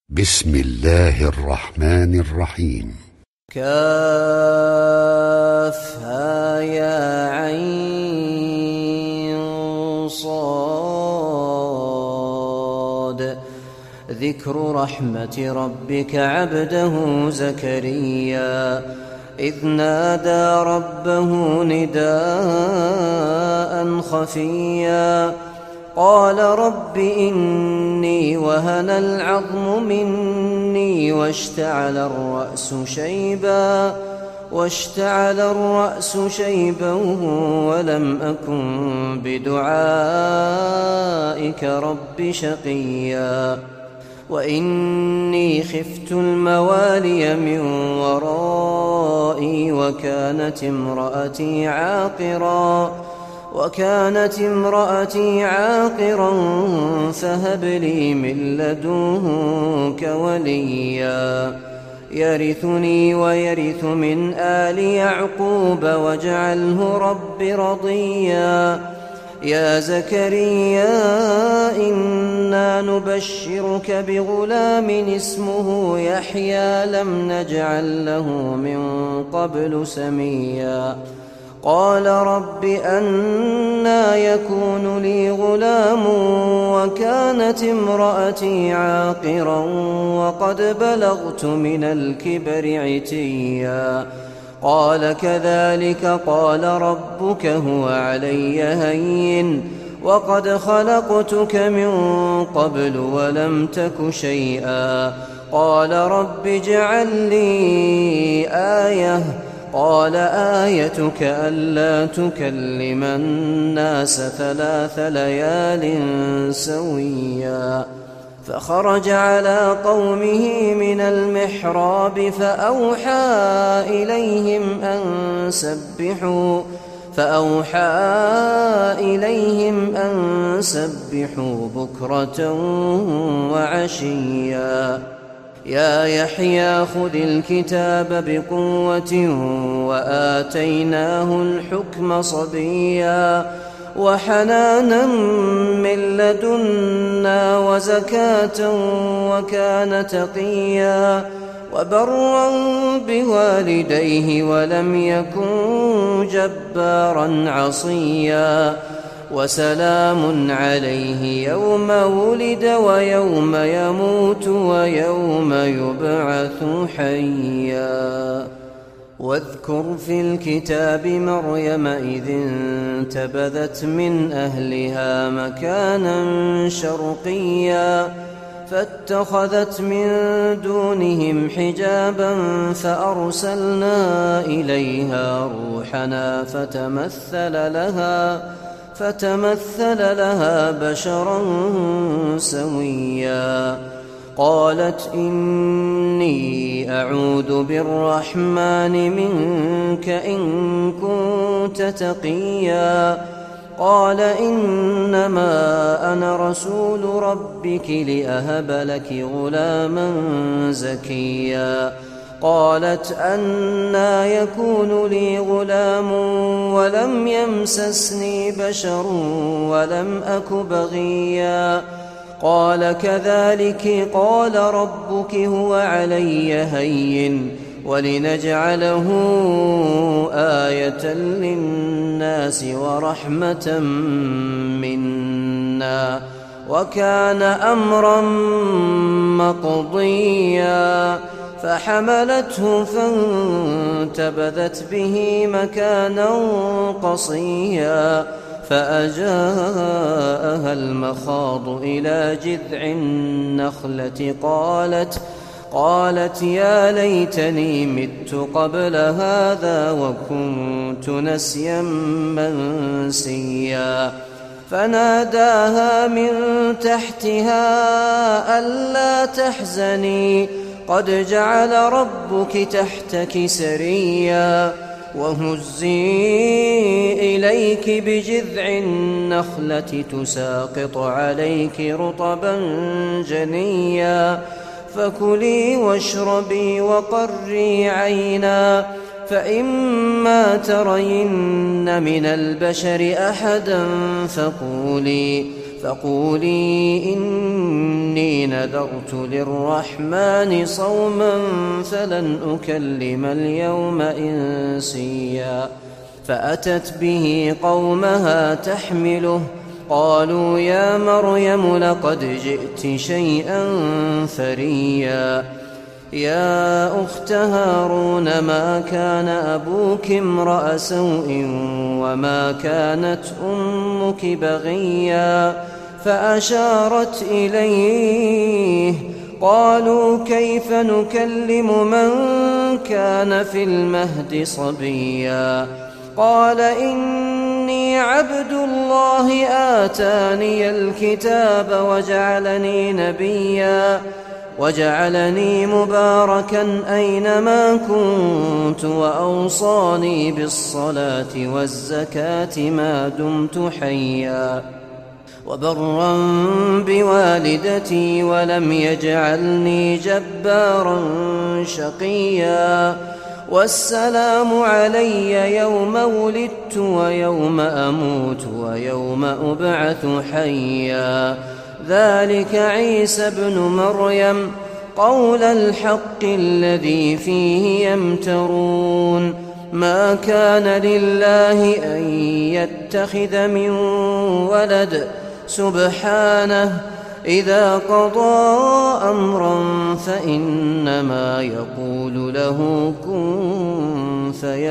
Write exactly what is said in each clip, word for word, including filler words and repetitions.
بسم الله الرحمن الرحيم. كافها يا عين صاد. ذكر رحمة ربك عبده زكريا إذ نادى ربه نداء خفيا قال رب إني وهن العظم مني واشتعل الرأس شيبا واشتعل الرأس شيبا ولم أكن بدعائك رب شقيا وإني خفت الموالي من ورائي وكانت امرأتي عاقرا وكانت امرأتي عاقرا فهب لي من لدنك وليا يرثني ويرث من آل يعقوب واجعله رب رضيا يا زكريا إنا نبشرك بغلام اسمه يحيى لم نجعل له من قبل سميا قال رب أنى يكون لي غلام وكانت امرأتي عاقرا وقد بلغت من الكبر عتيا قال كذلك قال ربك هو علي هين وقد خلقتك من قبل ولم تك شيئا قال رب اجعل لي آية قال آيتك ألا تكلم الناس ثلاث ليال سويا فخرج على قومه من المحراب فأوحى إليهم أن سبحوا فأوحى إليهم أن سبحوا بكرة وعشيا يا يحيى خذ الكتاب بقوة وآتيناه الحكم صبيا وحنانا من لدنا وزكاة وكان تقيا وبرا بوالديه ولم يكن جبارا عصيا وسلام عليه يوم ولد ويوم يموت ويوم يبعث حيا واذكر في الكتاب مريم إذ انتبذت من أهلها مكانا شرقيا فاتخذت من دونهم حجابا فأرسلنا إليها روحنا فتمثل لها فتمثل لها بشرا سويا قالت إني أعوذ بالرحمن منك إن كنت تقيا قال إنما أنا رسول ربك لأهب لك غلاما زكيا قالت أنى يكون لي غلام ولم يمسسني بشر ولم أك بغيا قال كذلك قال ربك هو علي هين ولنجعله آية للناس ورحمة منا وكان أمرا مقضيا فحملته فانتبذت به مكانا قصيا فأجاءها المخاض إلى جذع النخلة قالت قالت يا ليتني مت قبل هذا وكنت نسيا منسيا فناداها من تحتها ألا تحزني قد جعل ربك تحتك سريا وهزي إليك بجذع النخلة تساقط عليك رطبا جنيا فكلي واشربي وقري عينا فإما ترين من البشر أحدا فقولي فقولي إني نذرت للرحمن صوما فلن أكلم اليوم إنسيا فأتت به قومها تحمله قالوا يا مريم لقد جئت شيئا فريا يا أخت هارون ما كان أبوك امرأ سوء وما كانت أمك بغيا فأشارت إليه قالوا كيف نكلم من كان في المهد صبيا قال إني عبد الله آتاني الكتاب وجعلني نبيا وجعلني مباركا أينما كنت وأوصاني بالصلاة والزكاة ما دمت حيا وبرا بوالدتي ولم يجعلني جبارا شقيا والسلام علي يوم ولدت ويوم أموت ويوم أبعث حيا ذلك عيسى ابن مريم قول الحق الذي فيه يمترون ما كان لله أن يتخذ من ولد سبحانه إذا قضى أمرا فإنما يقول له كن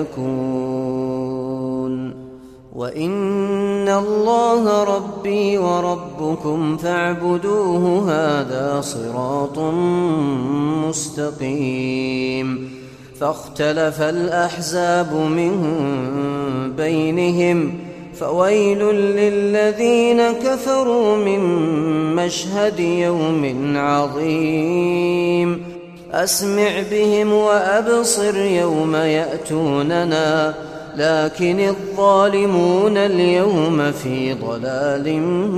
فيكون وإن الله ربي وربكم فاعبدوه هذا صراط مستقيم فاختلف الأحزاب من بينهم فويل للذين كفروا من مشهد يوم عظيم أسمع بهم وأبصر يوم يأتوننا لكن الظالمون اليوم في ضلال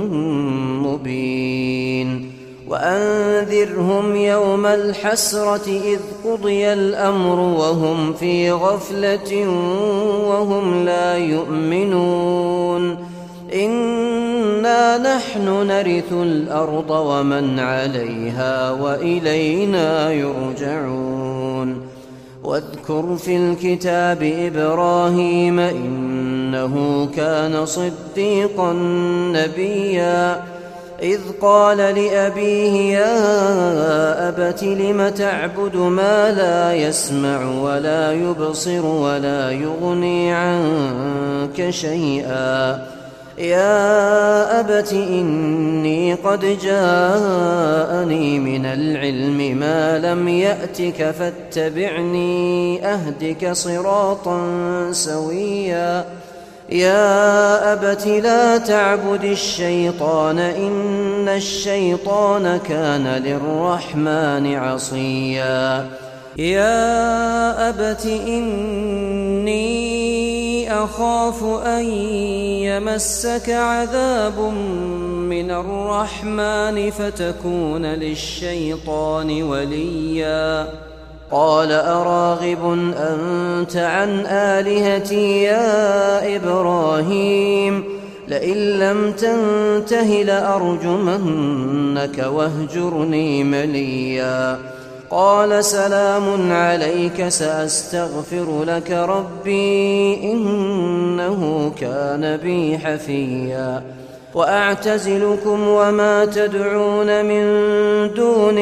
مبين وأنذرهم يوم الحسرة إذ قضي الأمر وهم في غفلة وهم لا يؤمنون إنا نحن نرث الأرض ومن عليها وإلينا يرجعون واذكر في الكتاب إبراهيم إنه كان صديقا نبيا إذ قال لأبيه يا أبت لم تعبد ما لا يسمع ولا يبصر ولا يغني عنك شيئا يا أبت إني قد جاءني من العلم ما لم يأتك فاتبعني أهدك صراطا سويا يا أبت لا تعبد الشيطان إن الشيطان كان للرحمن عصيا يا أبت إني أخاف أن يمسك عذاب من الرحمن فتكون للشيطان وليا قال أراغب أنت عن آلهتي يا إبراهيم لئن لم تنته لأرجمنك واهجرني مليا قال سلام عليك سأستغفر لك ربي إنه كان بي حفيا وأعتزلكم وما تدعون من دون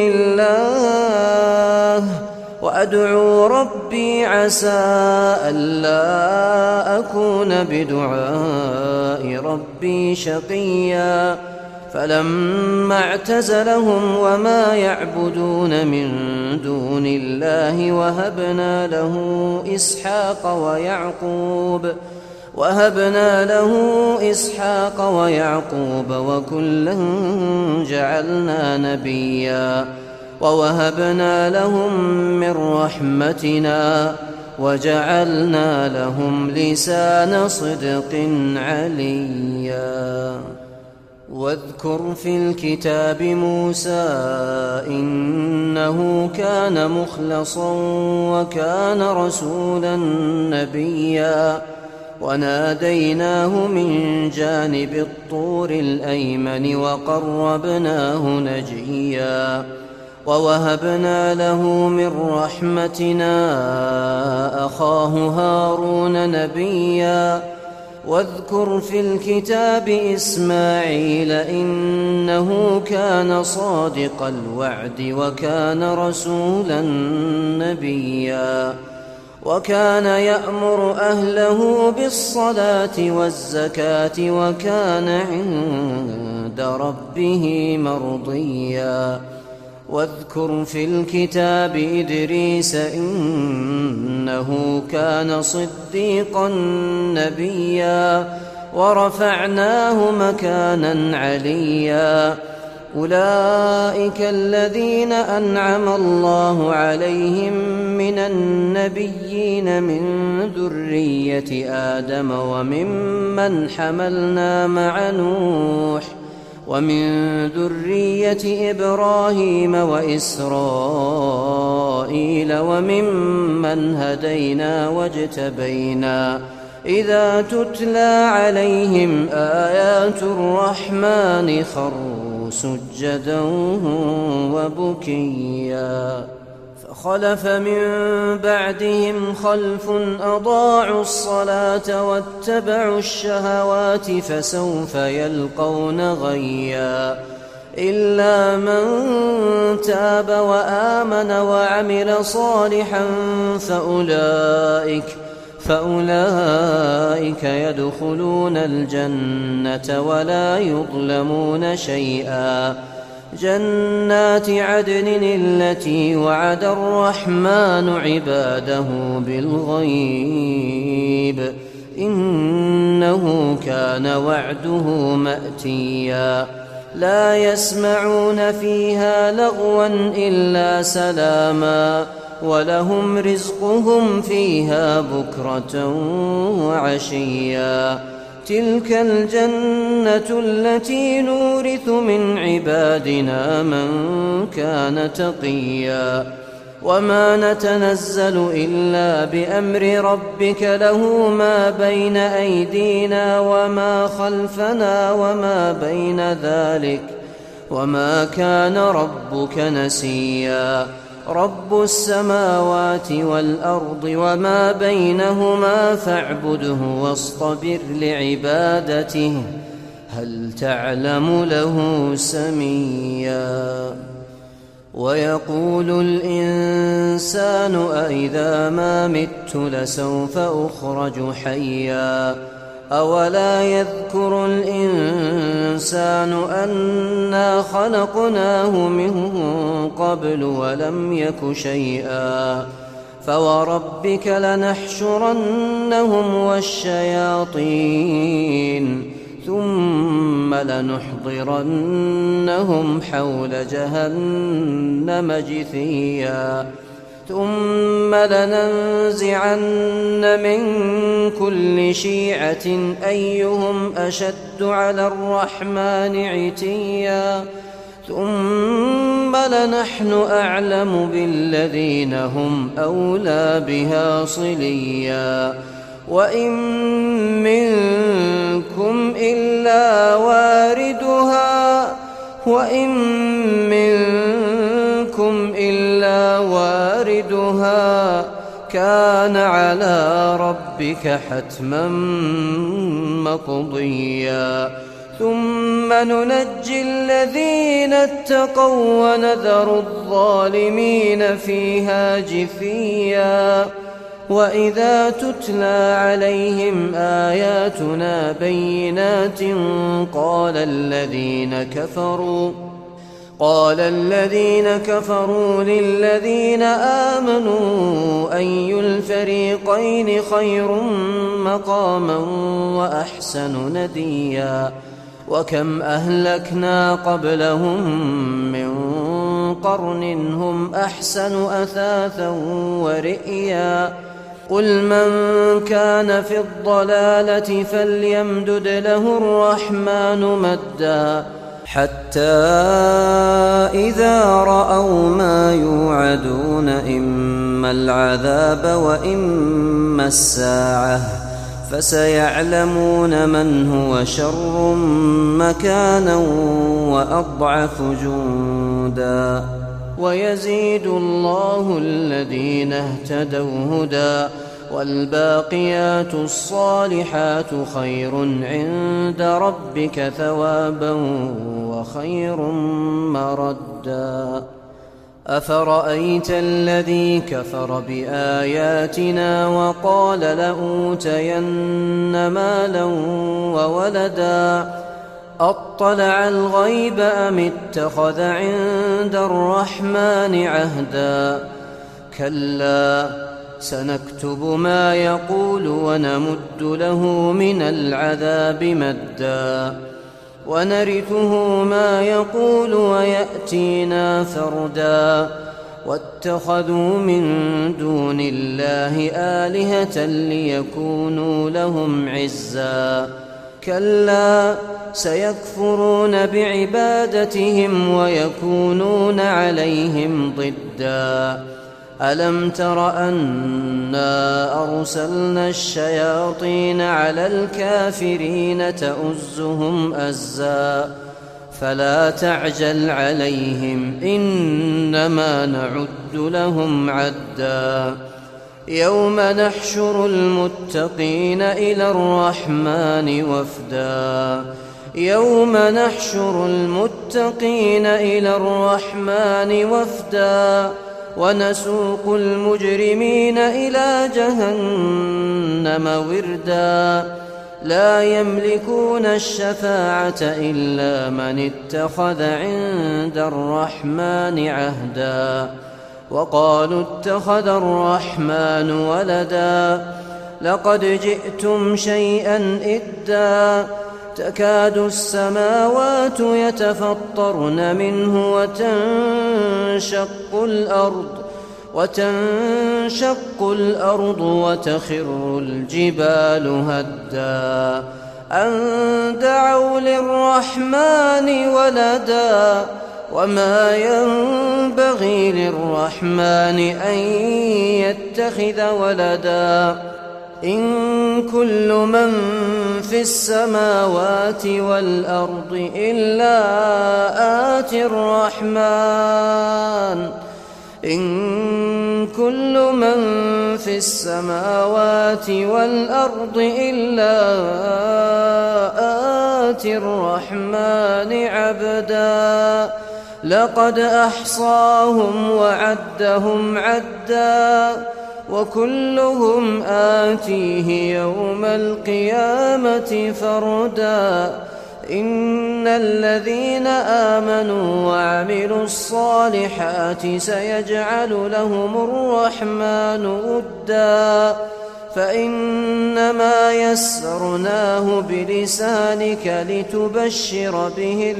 الله وأدعو ربي عسى ألا أكون بدعاء ربي شقيا فلما اعتزلهم وما يعبدون من دون الله وهبنا له إسحاق ويعقوب وهبنا له إسحاق ويعقوب وكلا جعلنا نبيا ووهبنا لهم من رحمتنا وجعلنا لهم لسان صدق عليا واذكر في الكتاب موسى إنه كان مخلصا وكان رسولا نبيا وناديناه من جانب الطور الأيمن وقربناه نجيا ووهبنا له من رحمتنا أخاه هارون نبيا واذكر في الكتاب إسماعيل إنه كان صادق الوعد وكان رسولا نبيا وكان يأمر أهله بالصلاة والزكاة وكان عند ربه مرضيا واذكر في الكتاب إدريس إنه كان صديقا نبيا ورفعناه مكانا عليا أولئك الذين أنعم الله عليهم من النبيين من ذرية آدم وممن حملنا مع نوح ومن ذرية إبراهيم وإسرائيل وممن هدينا واجتبينا إذا تتلى عليهم آيات الرحمن خروا سجدا وبكيا فخلف من بعدهم خلف أضاعوا الصلاة واتبعوا الشهوات فسوف يلقون غيا إلا من تاب وآمن وعمل صالحا فأولئك فأولئك يدخلون الجنة ولا يظلمون شيئا جنات عدن التي وعد الرحمن عباده بالغيب إنه كان وعده مأتيا لا يسمعون فيها لغوا إلا سلاما ولهم رزقهم فيها بكرة وعشيا تلك الجنة التي نورث من عبادنا من كان تقيا وما نتنزل إلا بأمر ربك له ما بين أيدينا وما خلفنا وما بين ذلك وما كان ربك نسيا رب السماوات والأرض وما بينهما فاعبده واصطبر لعبادته هل تعلم له سميا ويقول الإنسان أإذا ما مت لسوف أخرج حيا أولا يذكر الإنسان أنا خلقناه من قبل ولم يك شيئا فوربك لنحشرنهم والشياطين ثم لنحضرنهم حول جهنم جثيا ثم لننزعن من كل شيعة أيهم أشد على الرحمن عتيا ثم لنحن أعلم بالذين هم أولى بها صليا وإن منكم إلا واردها وإن منكم إلا واردها كان على ربك حتما مقضيا ثم ننجي الذين اتقوا ونذر الظالمين فيها جثيا وإذا تتلى عليهم آياتنا بينات قال الذين كفروا قال الذين كفروا للذين آمنوا أي الفريقين خير مقاما وأحسن نديا وكم أهلكنا قبلهم من قرن هم أحسن أثاثا ورئيا قل من كان في الضلالة فليمدد له الرحمن مدا حتى إذا رأوا ما يوعدون إما العذاب وإما الساعة فسيعلمون من هو شر مكانا وأضعف جندا ويزيد الله الذين اهتدوا هدى والباقيات الصالحات خير عند ربك ثوابا وخير مردا أفرأيت الذي كفر بآياتنا وقال لأوتين مالا وولدا أطلع الغيب أم اتخذ عند الرحمن عهدا كلا سنكتب ما يقول ونمد له من العذاب مدا ونرثه ما يقول ويأتينا فردا واتخذوا من دون الله آلهة ليكونوا لهم عزا كلا سيكفرون بعبادتهم ويكونون عليهم ضدا ألم تر أنا أرسلنا الشياطين على الكافرين تؤزهم أزا فلا تعجل عليهم إنما نعد لهم عدا يوم نحشر المتقين إلى الرحمن وفدا يوم نحشر المتقين إلى الرحمن وفدا ونسوق المجرمين إلى جهنم وردا لا يملكون الشفاعة إلا من اتخذ عند الرحمن عهدا وقالوا اتخذ الرحمن ولدا لقد جئتم شيئا إدا تكاد السماوات يتفطرن منه وتنشق الأرض وتنشق الأرض وتخر الجبال هدا أن دعوا للرحمن ولدا وما ينبغي للرحمن أن يتخذ ولدا إن كل من في السماوات والأرض إلا آتي الرحمن إن كل من في السماوات والأرض إلا آتي الرحمن عبدا لقد أحصاهم وعدهم عدا وكلهم آتيه يوم القيامة فردا إن الذين آمنوا وعملوا الصالحات سيجعل لهم الرحمن ودا فإنما يسرناه بلسانك لتبشر به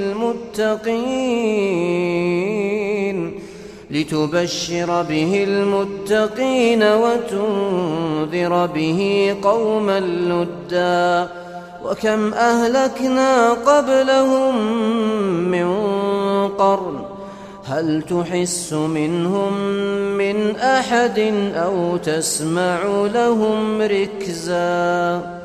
المتقين لتبشر به المتقين وتنذر به قوما لدا وكم أهلكنا قبلهم من قرن هل تحس منهم من أحد أو تسمع لهم ركزا